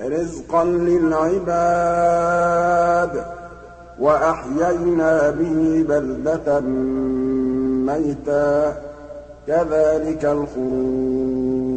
رِزْقًا لِّلْعِبَادِ وَأَحْيَيْنَا بِهِ بَلْدَةً مَّيْتًا ۚ كَذَٰلِكَ الْخُرُوجُ